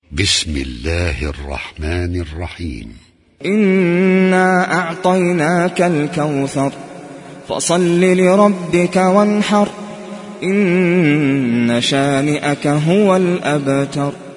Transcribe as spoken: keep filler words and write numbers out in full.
بسم الله الرحمن الرحيم. إنا أعطيناك الكوثر فصل لربك وانحر إن شانئك هو الأبتر.